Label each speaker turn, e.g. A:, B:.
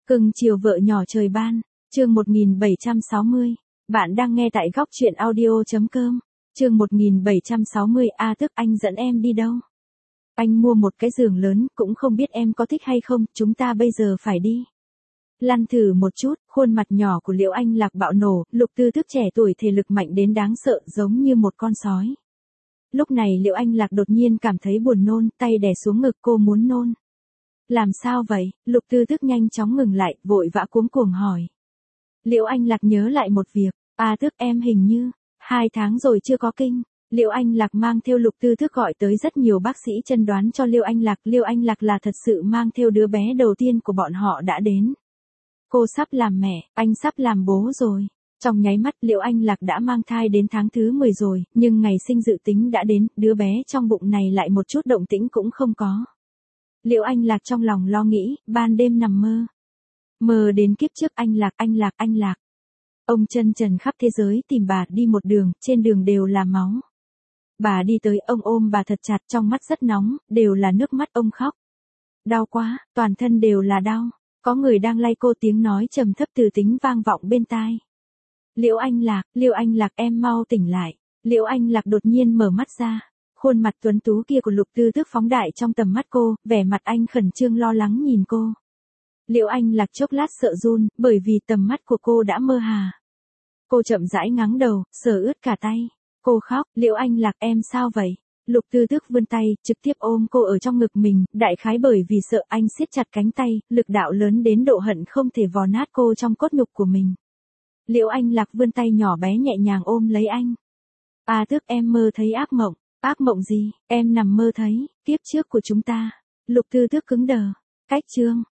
A: Cưng chiều vợ nhỏ trời ban, chương 1760. Bạn đang nghe tại góc truyện audio.com. Chương 1760. Tức anh dẫn em đi đâu? Anh mua một cái giường lớn, cũng không biết em có thích hay không, chúng ta bây giờ phải đi. Lăn thử một chút, khuôn mặt nhỏ của Liễu Anh Lạc bạo nổ, Lục Tư Tước trẻ tuổi thể lực mạnh đến đáng sợ giống như một con sói. Lúc này Liễu Anh Lạc đột nhiên cảm thấy buồn nôn, tay đè xuống ngực cô muốn nôn. Làm sao vậy? Lục Tư Tước nhanh chóng ngừng lại, vội vã cuống cuồng hỏi. Liễu Anh Lạc nhớ lại một việc, Tước em hình như 2 tháng rồi chưa có kinh. Liễu Anh Lạc mang theo Lục Tư Tước gọi tới rất nhiều bác sĩ chẩn đoán cho Liễu Anh Lạc. Liễu Anh Lạc là thật sự mang theo đứa bé đầu tiên của bọn họ đã đến. Cô sắp làm mẹ, anh sắp làm bố rồi. Trong nháy mắt Liễu Anh Lạc đã mang thai đến tháng thứ 10 rồi, nhưng ngày sinh dự tính đã đến, đứa bé trong bụng này lại một chút động tĩnh cũng không có. Liễu Anh Lạc trong lòng lo nghĩ, ban đêm nằm mơ. Mơ đến kiếp trước anh Lạc. Ông chân trần khắp thế giới tìm bà đi một đường, trên đường đều là máu. Bà đi tới, ông ôm bà thật chặt, trong mắt rất nóng, đều là nước mắt, ông khóc. Đau quá, toàn thân đều là đau. Có người đang lay cô, tiếng nói trầm thấp từ tính vang vọng bên tai. Liễu Anh Lạc em mau tỉnh lại. Liễu Anh Lạc đột nhiên mở mắt ra. Khuôn mặt tuấn tú kia của Lục Tư Tước phóng đại trong tầm mắt cô, vẻ mặt anh khẩn trương lo lắng nhìn cô. Liễu Anh Lạc chốc lát sợ run, bởi vì tầm mắt của cô đã mơ hà. Cô chậm rãi ngáng đầu, sờ ướt cả tay. Cô khóc, Liễu Anh Lạc em sao vậy? Lục Tư Tước vươn tay, trực tiếp ôm cô ở trong ngực mình, đại khái bởi vì sợ anh siết chặt cánh tay, lực đạo lớn đến độ hận không thể vò nát cô trong cốt nhục của mình. Liễu Anh Lạc vươn tay nhỏ bé nhẹ nhàng ôm lấy anh. Tước em mơ thấy ác mộng. Ác mộng gì? Em nằm mơ thấy kiếp trước của chúng ta. Lục Tư Tước cứng đờ. Cách chương